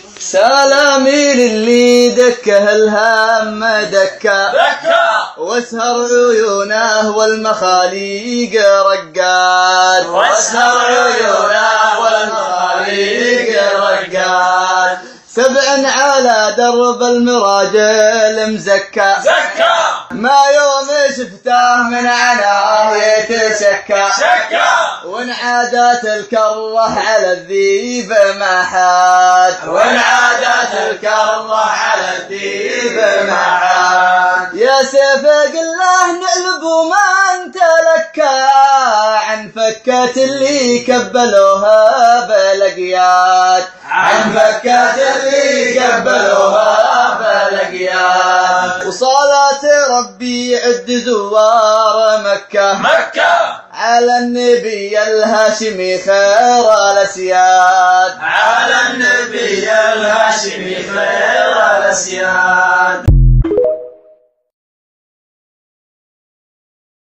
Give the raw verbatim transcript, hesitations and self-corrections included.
سلامي للي دكه الهم دكه دكه واسهر عيونه والمخاليق رقاد واسهر عيونه والمخاليق رقاد سبع على درب المراجل مزكى زكى ما يوم شفته من عناه يتشكى شكى وان عادت الكره على الذيب ما حاد وان عادت الكره على الذيب ما حاد يا سيف قله نقلب وما انت لكى عن فكة اللي كبلوها بلقياد عن فكة اللي كبلوها بلقياد وصلاة ربي عد زوار مكة مكة على النبي الهاشمي خير الأسياد على النبي الهاشمي خير الأسياد.